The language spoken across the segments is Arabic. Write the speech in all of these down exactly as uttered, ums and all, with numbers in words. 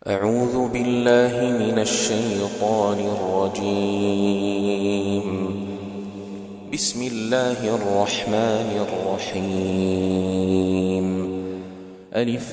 أعوذ بالله من الشيطان الرجيم. بسم الله الرحمن الرحيم. ألف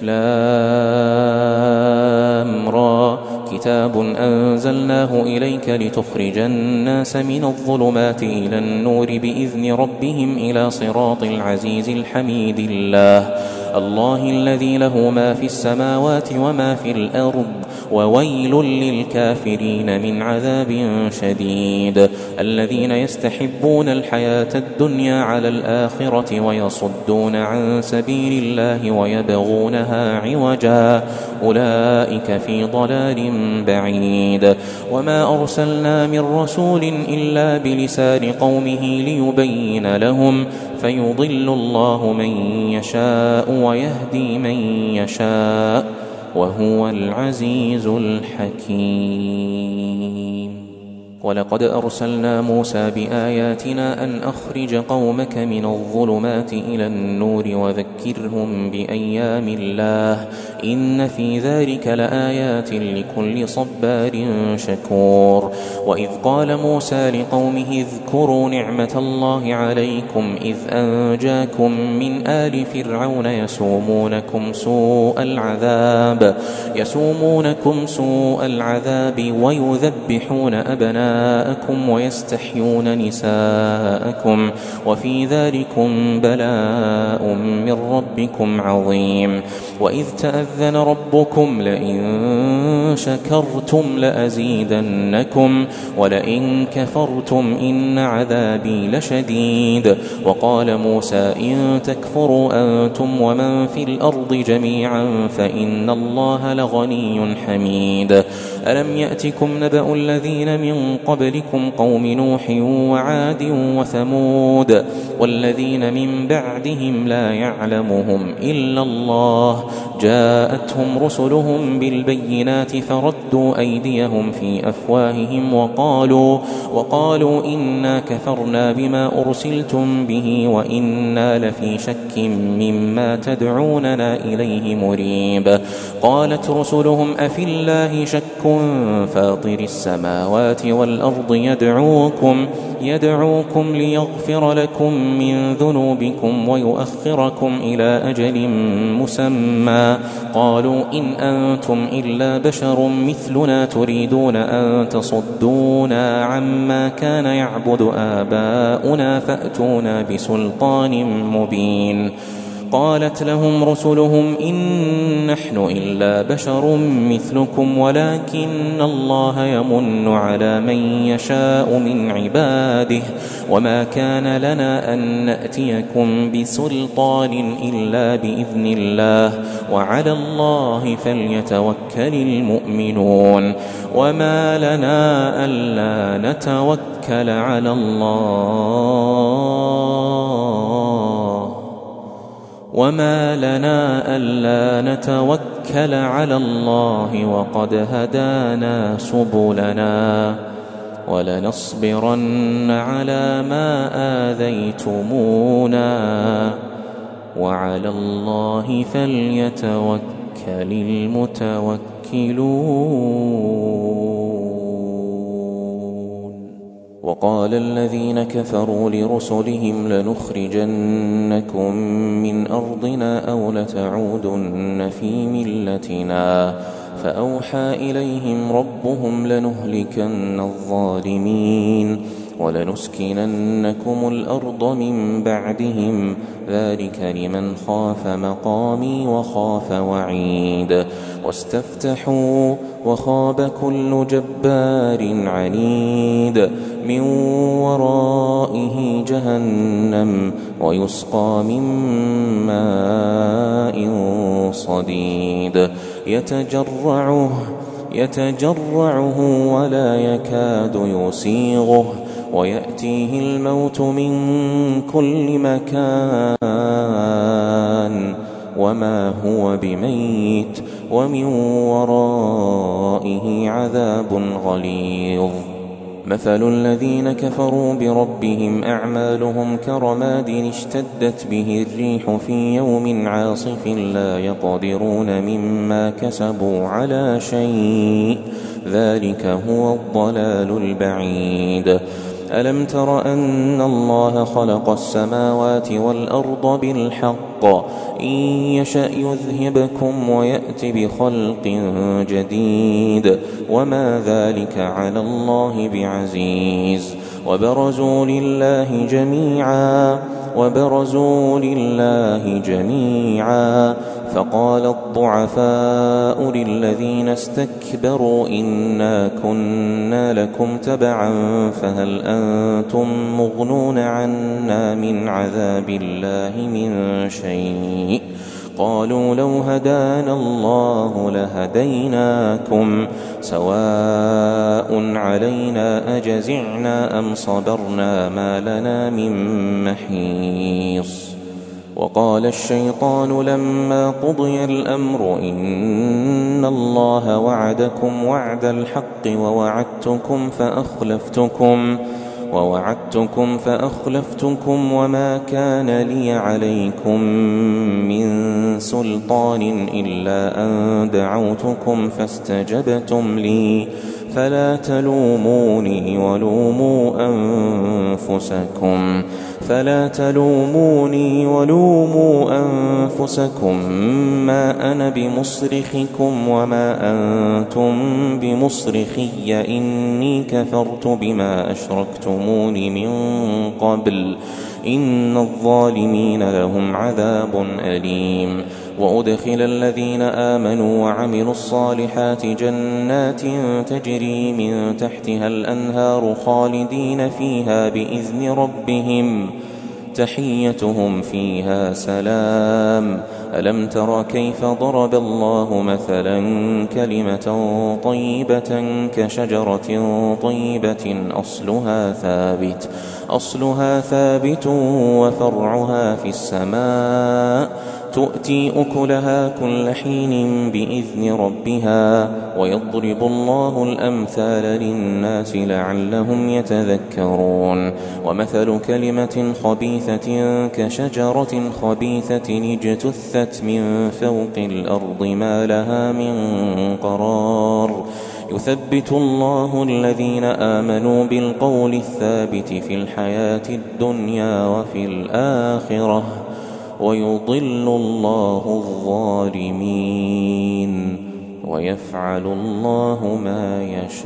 لام را كتاب أنزلناه إليك لتخرج الناس من الظلمات إلى النور بإذن ربهم إلى صراط العزيز الحميد الله الله الذي له ما في السماوات وما في الأرض وويل للكافرين من عذاب شديد. الذين يستحبون الحياة الدنيا على الآخرة ويصدون عن سبيل الله ويبغونها عوجا أولئك في ضلال بعيد. وما أرسلنا من رسول إلا بلسان قومه ليبين لهم فيضل الله من يشاء ويهدي من يشاء وهو العزيز الحكيم. ولقد أرسلنا موسى بآياتنا أن أخرج قومك من الظلمات إلى النور وذكرهم بأيام الله إن في ذلك لآيات لكل صبار شكور. وإذ قال موسى لقومه اذكروا نعمة الله عليكم إذ أنجاكم من آل فرعون يسومونكم سوء العذاب يسومونكم سوء العذاب ويذبحون أبناءكم ويستحيون نساءكم وفي ذلكم بلاء من ربكم عظيم. وإذ تأذن ربكم لئن شكرتم لأزيدنكم ولئن كفرتم إن عذابي لشديد. وقال موسى إن تكفروا أنتم ومن في الأرض جميعا فإن الله لغني حميد. ألم يأتكم نبأ الذين من قبلكم قوم نوح وعاد وثمود والذين من بعدهم لا يعلمهم إلا الله جاءتهم رسلهم بالبينات فردوا أيديهم في أفواههم وقالوا, وقالوا إنا كفرنا بما أرسلتم به وإنا لفي شك مما تدعوننا إليه مريب. قالت رسلهم أفي الله شك فاطر السماوات والأرض يدعوكم, يدعوكم ليغفر لكم من ذنوبكم ويؤخركم إلى أجل مسمى. قالوا إن أنتم إلا بشر مثلنا تريدون أن تصدونا عما كان يعبد آباؤنا فأتونا بسلطان مبين. قالت لهم رسلهم إن نحن إلا بشر مثلكم ولكن الله يمن على من يشاء من عباده وما كان لنا أن نأتيكم بسلطان إلا بإذن الله وعلى الله فليتوكل المؤمنون. وما لنا ألا نتوكل على الله وما لنا ألا نتوكل على الله وقد هدانا سبلنا ولنصبرن على ما آذيتمونا وعلى الله فليتوكل المتوكلون. وقال الذين كفروا لرسلهم لنخرجنكم من أرضنا أو لتعودن في ملتنا فأوحى إليهم ربهم لنهلكن الظالمين ولنسكننكم الأرض من بعدهم ذلك لمن خاف مقامي وخاف وعيد. واستفتحوا وخاب كل جبار عنيد من ورائه جهنم ويسقى من ماء صديد يتجرعه, يتجرعه ولا يكاد يسيغه ويأتيه الموت من كل مكان وما هو بميت ومن ورائه عذاب غليظ. مثل الذين كفروا بربهم أعمالهم كرماد اشتدت به الريح في يوم عاصف لا يقدرون مما كسبوا على شيء ذلك هو الضلال البعيد. ألم تر أن الله خلق السماوات والأرض بالحق إن يشأ يذهبكم ويأت بخلق جديد وما ذلك على الله بعزيز. وبرزوا لله جميعا وبرزوا لله جميعا فقال الضعفاء للذين استكبروا إنا كنا لكم تبعا فهل أنتم مغنون عنا من عذاب الله من شيء قالوا لو هدانا الله لهديناكم سواء علينا أجزعنا أم صبرنا ما لنا من محيص. وقال الشيطان لما قضي الأمر إن الله وعدكم وعد الحق ووعدتكم فأخلفتكم ووعدتكم فأخلفتكم وما كان لي عليكم من سلطان إلا أن دعوتكم فاستجبتم لي فلا تلوموني ولوموا أنفسكم فلا تلوموني ولوموا أنفسكم ما أنا بمصرخكم وما أنتم بمصرخي إني كفرت بما أشركتمون من قبل إن الظالمين لهم عذاب أليم. وأدخل الذين آمنوا وعملوا الصالحات جنات تجري من تحتها الأنهار خالدين فيها بإذن ربهم تحيتهم فيها سلام. ألم تر كيف ضرب الله مثلا كلمة طيبة كشجرة طيبة أصلها ثابت أصلها ثابت وفرعها في السماء تؤتي أكلها كل حين بإذن ربها ويضرب الله الأمثال للناس لعلهم يتذكرون. ومثل كلمة خبيثة كشجرة خبيثة اجتثت من فوق الأرض ما لها من قرار يثبت الله الذين آمنوا بالقول الثابت في الحياة الدنيا وفي الآخرة ويضل الله الظالمين ويفعل الله ما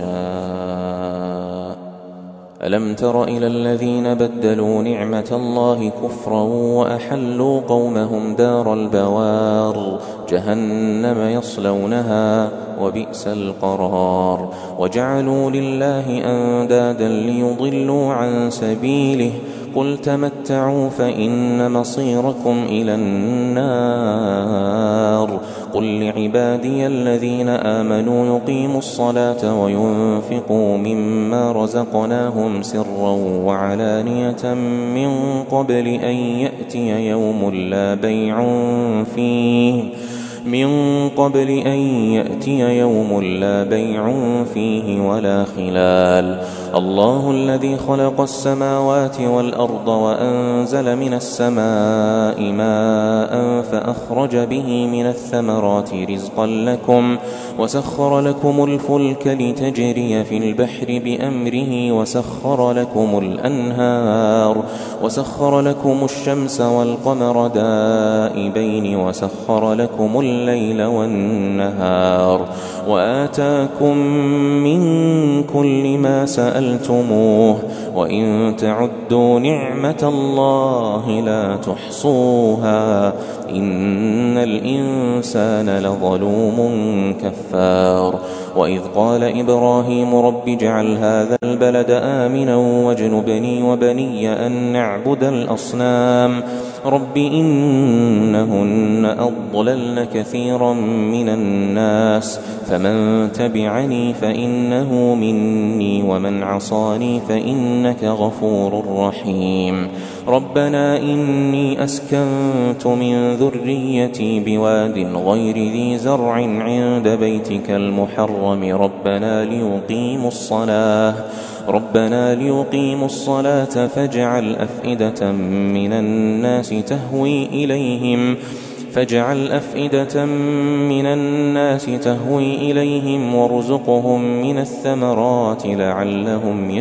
يشاء. ألم تر إلى الذين بدلوا نعمة الله كفرا وأحلوا قومهم دار البوار جهنم يصلونها وبئس القرار وجعلوا لله أندادا ليضلوا عن سبيله قل تمتعوا فإن مصيركم إلى النار قل لعبادي الذين آمنوا يقيموا الصلاة وينفقوا مما رزقناهم سرا وعلانية من قبل أن يأتي يوم لا بيع فيه من قبل أن يأتي يوم لا بيع فيه ولا خلال. الله الذي خلق السماوات والأرض وأنزل من السماء ماء فأخرج به من الثمرات رزقا لكم وسخر لكم الفلك لتجري في البحر بأمره وسخر لكم الأنهار وسخر لكم الشمس والقمر دائبين وسخر لكم الليل والنهار وآتاكم من كل ما سألتموه وإن تعدوا نعمة الله لا تحصوها إن الإنسان لظلوم كفار. وإذ قال إبراهيم رب اجعل هذا البلد آمنا واجنبني وبني أن نعبد الأصنام رب إنهن أضللن كثيرا من الناس فمن تبعني فإنه مني ومن عصاني فإنك غفور رحيم. ربنا إني أسكنت من ذريتي بواد غير ذي زرع عند بيتك المحرم المحرم ربنا ليقيموا الصلاة ربنا ليقيموا الصلاة فاجعل أفئدة من الناس تهوي إليهم فاجعل أفئدة من الناس تهوي إليهم وارزقهم من الثمرات لعلهم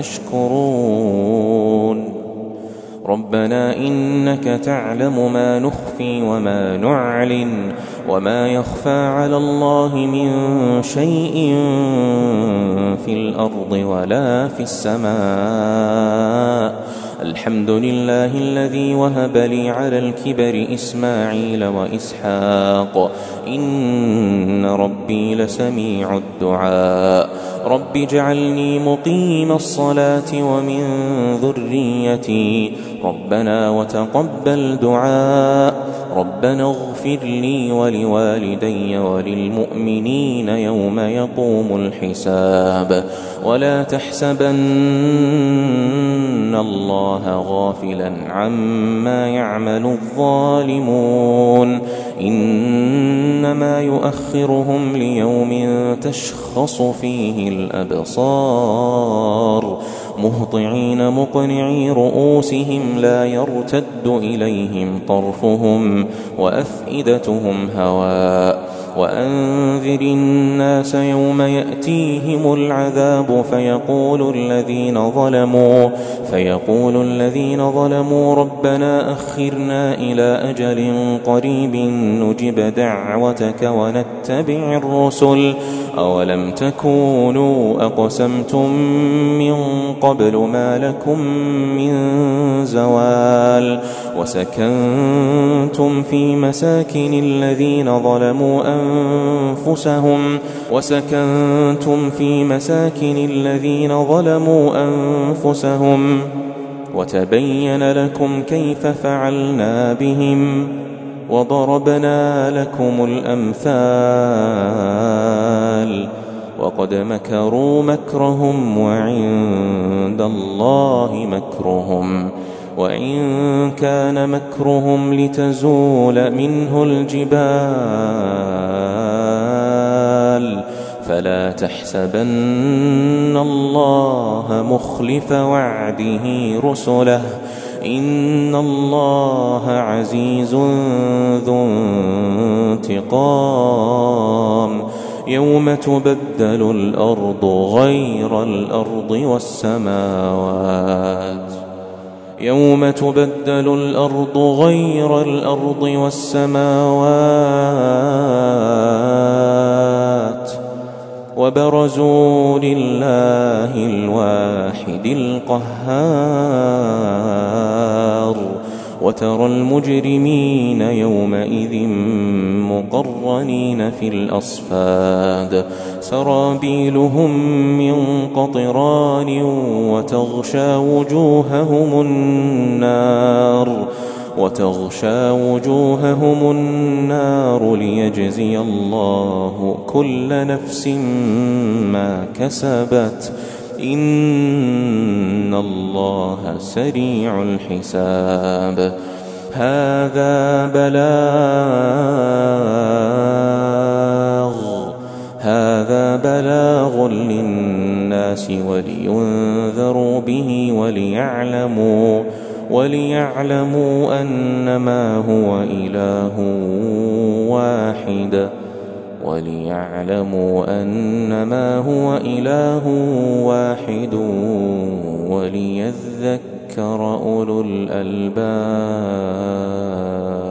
يشكرون ربنا إنك تعلم ما نخفي وما نعلن وما يخفى على الله من شيء في الأرض ولا في السماء الحمد لله الذي وهب لي على الكبر إسماعيل وإسحاق إن ربي لسميع الدعاء رب اجعلني مقيم الصلاة ومن ذريتي ربنا وتقبل دعاء ربنا اغفر لي ولوالدي وللمؤمنين يوم يقوم الحساب ولا تحسبن الله غافلا عما يعمل الظالمون إنما يؤخرهم ليوم تشخص فيه الأبصار مهطعين مقنعي رؤوسهم لا يرتد إليهم طرفهم وأفئدتهم هواء وأنذر الناس يوم يأتيهم العذاب فيقول الذين ظلموا فيقول الذين ظلموا ربنا أخرنا إلى أجل قريب نجب دعوتك ونتبع الرسل أولم تكونوا أقسمتم من قبل ما لكم من زوال وسكنتم في مساكن الذين ظلموا أنفسهم وسكنتم في مساكن الذين ظلموا أنفسهم وتبين لكم كيف فعلنا بهم وضربنا لكم الأمثال وقد مكروا مكرهم وعند الله مكرهم وإن كان مكرهم لتزول منه الجبال فلا تحسبن الله مخلف وعده رسله إن الله عزيز ذو انتقام يوم تبدل الأرض غير الأرض والسماوات يوم تبدل الأرض غير الأرض والسماوات وبرزوا لله الواحد القهار وترى المجرمين يومئذ مقرنين في الأصفاد سرابيلهم من قطران وتغشى وجوههم النار وتغشى وجوههم النار ليجزي الله كل نفس ما كسبت إن الله سريع الحساب هذا بلاغ هذا بلاغ للناس ولينذروا به وليعلموا وليعلموا أنما هو إله واحد وليعلموا أنما هو إله واحد وليذكر أولو الألباب.